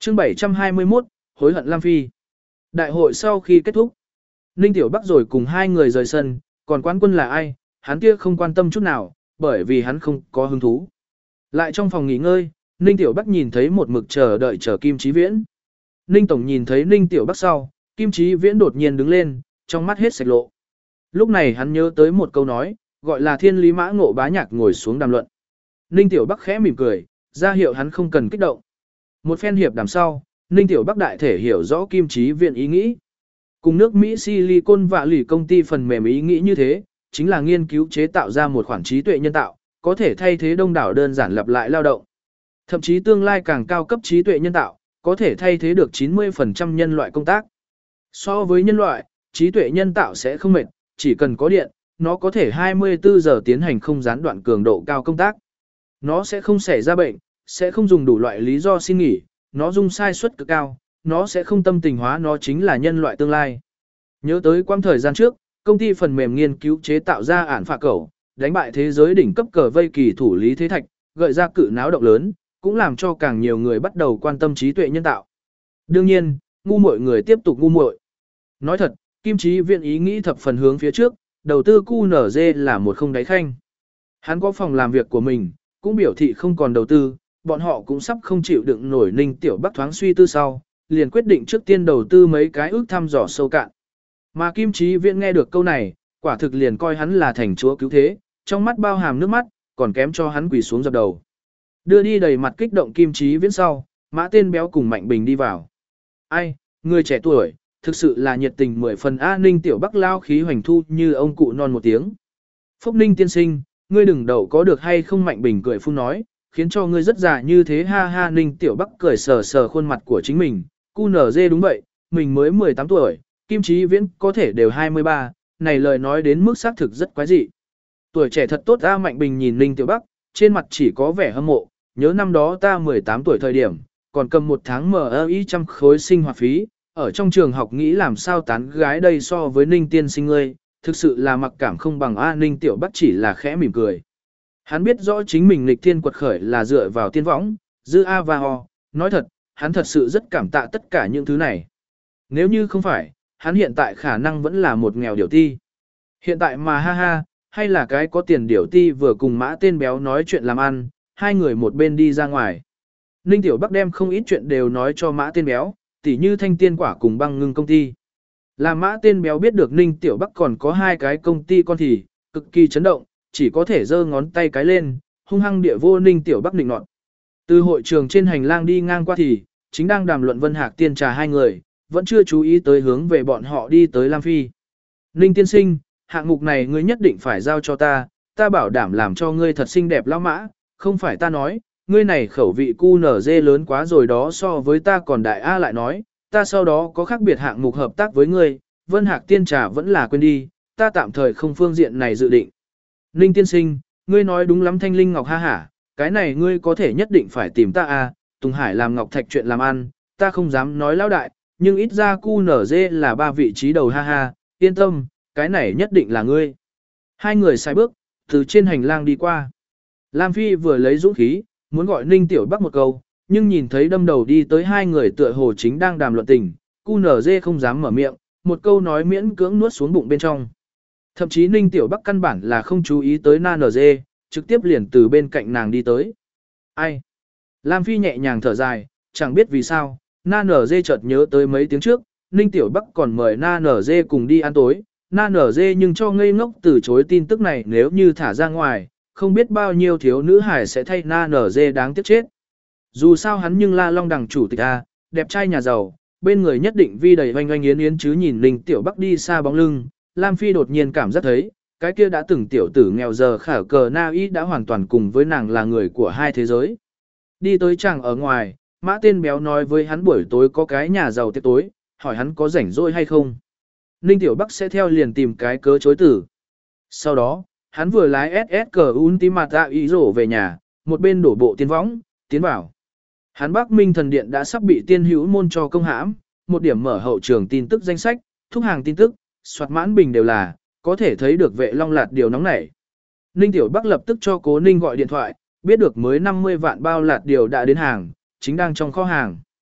Chương 721, hối hận Lam Phi. Đại hội sau khi kết thúc, Ninh Tiểu Bắc rồi cùng hai người rời sân, còn quán quân là ai, hắn kia không quan tâm chút nào, bởi vì hắn không có hứng thú. Lại trong phòng nghỉ ngơi, Ninh Tiểu Bắc nhìn thấy một mực chờ đợi Kim Chí Viễn. Ninh Tổng nhìn thấy Ninh Tiểu Bắc sau, Kim Chí Viễn đột nhiên đứng lên, trong mắt hết sạch lộ. Lúc này hắn nhớ tới một câu nói, gọi là thiên lý mã ngộ bá nhạc ngồi xuống đàm luận. Ninh Tiểu Bắc khẽ mỉm cười, ra hiệu hắn không cần kích động. Một phen hiệp đàm sau, Ninh Tiểu Bắc đại thể hiểu rõ Kim Chí Viễn ý nghĩ. Cùng nước Mỹ Silicon Valley công ty phần mềm ý nghĩ như thế, chính là nghiên cứu chế tạo ra một khoản trí tuệ nhân tạo, có thể thay thế đông đảo đơn giản lặp lại lao động. Thậm chí tương lai càng cao cấp trí tuệ nhân tạo, có thể thay thế được 90% nhân loại công tác. So với nhân loại, trí tuệ nhân tạo sẽ không mệt, chỉ cần có điện, nó có thể 24 giờ tiến hành không gián đoạn cường độ cao công tác. Nó sẽ không xảy ra bệnh, sẽ không dùng đủ loại lý do xin nghỉ, nó dùng sai suất cực cao, nó sẽ không tâm tình hóa, nó chính là nhân loại tương lai. Nhớ tới quãng thời gian trước, công ty phần mềm nghiên cứu chế tạo ra ản phạ cẩu, đánh bại thế giới đỉnh cấp cờ vây kỳ thủ Lý Thế Thạch, gợi ra cự náo động lớn, cũng làm cho càng nhiều người bắt đầu quan tâm trí tuệ nhân tạo. Đương nhiên, ngu muội người tiếp tục ngu muội. Nói thật, Kim Chí Viễn ý nghĩ thập phần hướng phía trước, đầu tư QNZ là một không đáy khanh. Hắn có phòng làm việc của mình, cũng biểu thị không còn đầu tư, bọn họ cũng sắp không chịu đựng nổi Ninh Tiểu Bắc thoáng suy tư sau, liền quyết định trước tiên đầu tư mấy cái ước thăm dò sâu cạn. Mà Kim Chí Viễn nghe được câu này, quả thực liền coi hắn là thành chúa cứu thế, trong mắt bao hàm nước mắt, còn kém cho hắn quỳ xuống dập đầu. Đưa đi đầy mặt kích động Kim Chí Viễn sau, Mã Tên Béo cùng Mạnh Bình đi vào. Ai, người trẻ tuổi, thực sự là nhiệt tình 10 phần A. Ninh Tiểu Bắc lao khí hoành thu như ông cụ non một tiếng. Phúc Ninh tiên sinh, ngươi đừng đậu có được hay không? Mạnh Bình cười phun nói, khiến cho ngươi rất già như thế ha ha. Ninh Tiểu Bắc cười sờ sờ khuôn mặt của chính mình, QNZ đúng vậy, mình mới 18 tuổi, Kim Chí Viễn có thể đều 23, này lời nói đến mức xác thực rất quái dị. Tuổi trẻ thật tốt A. Mạnh Bình nhìn Ninh Tiểu Bắc, trên mặt chỉ có vẻ hâm mộ, nhớ năm đó ta 18 tuổi thời điểm, còn cầm một tháng MI 100 khối sinh hoạt phí, ở trong trường học nghĩ làm sao tán gái đây so với Ninh tiên sinh ngươi, thực sự là mặc cảm không bằng A. Ninh Tiểu Bắc chỉ là khẽ mỉm cười. Hắn biết rõ chính mình nghịch thiên quật khởi là dựa vào tiên võng, dư A và ho, nói thật, hắn thật sự rất cảm tạ tất cả những thứ này. Nếu như không phải, hắn hiện tại khả năng vẫn là một nghèo điểu ti. Hiện tại mà ha ha, hay là cái có tiền điểu ti vừa cùng Mã Tên Béo nói chuyện làm ăn, hai người một bên đi ra ngoài. Ninh Tiểu Bắc đem không ít chuyện đều nói cho Mã Tên Béo, tỉ như Thanh Tiên Quả cùng Băng Ngưng công ty. Là Mã Tên Béo biết được Ninh Tiểu Bắc còn có hai cái công ty con thì, cực kỳ chấn động, chỉ có thể giơ ngón tay cái lên, hung hăng địa vô Ninh Tiểu Bắc định nọt. Từ hội trường trên hành lang đi ngang qua thì, chính đang đàm luận Vân Hạc Tiên Trà hai người, vẫn chưa chú ý tới hướng về bọn họ đi tới Lam Phi. Ninh tiên sinh, hạng mục này ngươi nhất định phải giao cho ta bảo đảm làm cho ngươi thật xinh đẹp lão mã, không phải ta nói, ngươi này khẩu vị QNZ lớn quá rồi đó, so với ta còn đại A. Lại nói, ta sau đó có khác biệt hạng mục hợp tác với ngươi, Vân Hạc Tiên Trà vẫn là quên đi, ta tạm thời không phương diện này dự định. Ninh tiên sinh, ngươi nói đúng lắm. Thanh Linh Ngọc ha hả, cái này ngươi có thể nhất định phải tìm ta A. Tùng Hải làm Ngọc Thạch chuyện làm ăn, ta không dám nói lão đại, nhưng ít ra QNZ là 3 vị trí đầu ha ha, yên tâm, cái này nhất định là ngươi. Hai người sai bước, từ trên hành lang đi qua. Lam Phi vừa lấy dũng khí, muốn gọi Ninh Tiểu Bắc một câu, nhưng nhìn thấy đâm đầu đi tới hai người tựa hồ chính đang đàm luận tình, QNZ không dám mở miệng, một câu nói miễn cưỡng nuốt xuống bụng bên trong. Thậm chí Ninh Tiểu Bắc căn bản là không chú ý tới NG, trực tiếp liền từ bên cạnh nàng đi tới. Ai? Lam Phi nhẹ nhàng thở dài, chẳng biết vì sao, NG chợt nhớ tới mấy tiếng trước, Ninh Tiểu Bắc còn mời NG cùng đi ăn tối, NG nhưng cho ngây ngốc từ chối tin tức này, nếu như thả ra ngoài, không biết bao nhiêu thiếu nữ hải sẽ thay NG đáng tiếc chết. Dù sao hắn nhưng La Long đằng chủ tịch A, đẹp trai nhà giàu, bên người nhất định vi đầy oanh oanh yến yến chứ. Nhìn Ninh Tiểu Bắc đi xa bóng lưng, Lam Phi đột nhiên cảm giác thấy, cái kia đã từng tiểu tử nghèo giờ khả cờ na ý đã hoàn toàn cùng với nàng là người của hai thế giới. Đi tới chàng ở ngoài, Mã Tên Béo nói với hắn buổi tối có cái nhà giàu tiệc tối, hỏi hắn có rảnh rỗi hay không. Ninh Tiểu Bắc sẽ theo liền tìm cái cớ chối tử. Sau đó, hắn vừa lái SSG Ultimata ý rổ về nhà, một bên đổ bộ tiên võng, tiến vào. Hắn Bắc Minh Thần Điện đã sắp bị tiên hữu môn cho công hãm, một điểm mở hậu trường tin tức danh sách, thúc hàng tin tức, soạt mãn bình đều là, có thể thấy được Vệ Long lạt điều nóng nảy. Ninh Tiểu Bắc lập tức cho Cố Ninh gọi điện thoại, biết được mới 50 vạn bao lạt điều đã đến hàng, chính đang trong kho hàng.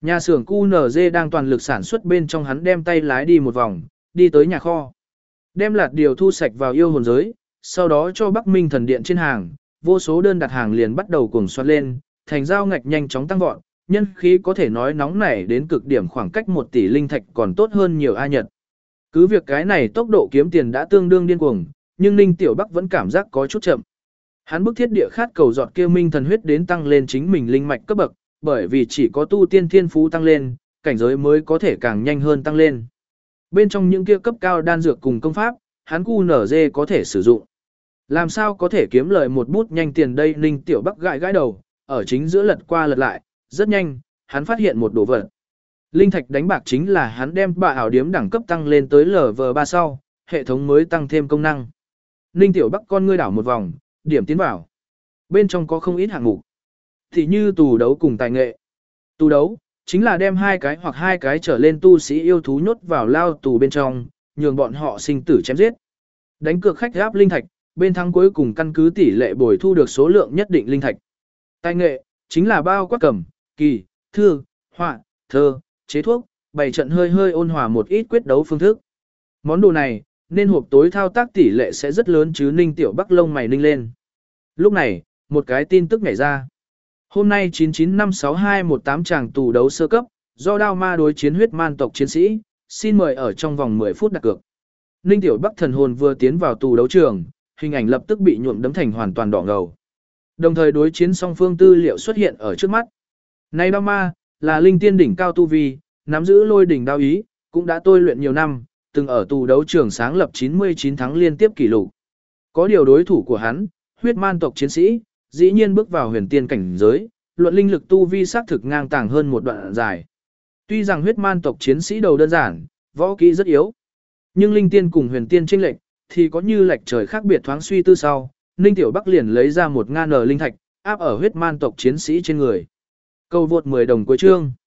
Nhà xưởng QNZ đang toàn lực sản xuất bên trong hắn đem tay lái đi một vòng, đi tới nhà kho. Đem lạt điều thu sạch vào yêu hồn giới, sau đó cho Bắc Minh thần điện trên hàng, vô số đơn đặt hàng liền bắt đầu cuồng xoát lên, thành giao ngạch nhanh chóng tăng vọt, nhân khí có thể nói nóng nảy đến cực điểm, khoảng cách 1 tỷ linh thạch còn tốt hơn nhiều A Nhật. Cứ việc cái này tốc độ kiếm tiền đã tương đương điên cuồng, nhưng Ninh Tiểu Bắc vẫn cảm giác có chút chậm. Hắn bức thiết địa khát cầu giọt kia minh thần huyết đến tăng lên chính mình linh mạch cấp bậc, bởi vì chỉ có tu tiên thiên phú tăng lên, cảnh giới mới có thể càng nhanh hơn tăng lên. Bên trong những kia cấp cao đan dược cùng công pháp, hắn QNZ có thể sử dụng. Làm sao có thể kiếm lời một bút nhanh tiền đây? Ninh Tiểu Bắc gãi gãi đầu, ở chính giữa lật qua lật lại, rất nhanh, hắn phát hiện một đồ vật. Linh thạch đánh bạc chính là hắn đem bạ ảo điếm đẳng cấp tăng lên tới LV3 sau, hệ thống mới tăng thêm công năng. Ninh Tiểu Bắc con ngươi đảo một vòng, điểm tiến vào. Bên trong có không ít hạng mục. Thì như tù đấu cùng tài nghệ. Tù đấu, chính là đem 2 cái hoặc 2 cái trở lên tu sĩ yêu thú nhốt vào lao tù bên trong, nhường bọn họ sinh tử chém giết. Đánh cược khách gáp linh thạch, bên thắng cuối cùng căn cứ tỷ lệ bồi thu được số lượng nhất định linh thạch. Tài nghệ, chính là bao quát cầm, kỳ, thư, họa, thơ, chế thuốc, bày trận hơi hơi ôn hòa một ít quyết đấu phương thức. Món đồ này, nên hộp tối thao tác tỷ lệ sẽ rất lớn chứ. Ninh Tiểu Bắc lông mày ninh lên. Lúc này, một cái tin tức nhảy ra. Hôm nay 995621 chàng tù đấu sơ cấp, do Đao Ma đối chiến huyết man tộc chiến sĩ, xin mời ở trong vòng 10 phút đặt cược. Ninh Tiểu Bắc thần hồn vừa tiến vào tù đấu trường, hình ảnh lập tức bị nhuộm đấm thành hoàn toàn đỏ ngầu. Đồng thời đối chiến song phương tư liệu xuất hiện ở trước mắt. Này Đao Ma, là linh tiên đỉnh cao tu vi, nắm giữ lôi đỉnh đao ý, cũng đã tôi luyện nhiều năm, từng ở tù đấu trường sáng lập 99 thắng liên tiếp kỷ lục. Có điều đối thủ của hắn, huyết man tộc chiến sĩ, dĩ nhiên bước vào huyền tiên cảnh giới, luận linh lực tu vi xác thực ngang tàng hơn một đoạn dài. Tuy rằng huyết man tộc chiến sĩ đầu đơn giản, võ kỹ rất yếu, nhưng linh tiên cùng huyền tiên chênh lệch thì có như lệch trời khác biệt. Thoáng suy tư sau, Ninh Tiểu Bắc liền lấy ra 1.000 linh thạch, áp ở huyết man tộc chiến sĩ trên người. Câu vượt 10 đồng cuối chương.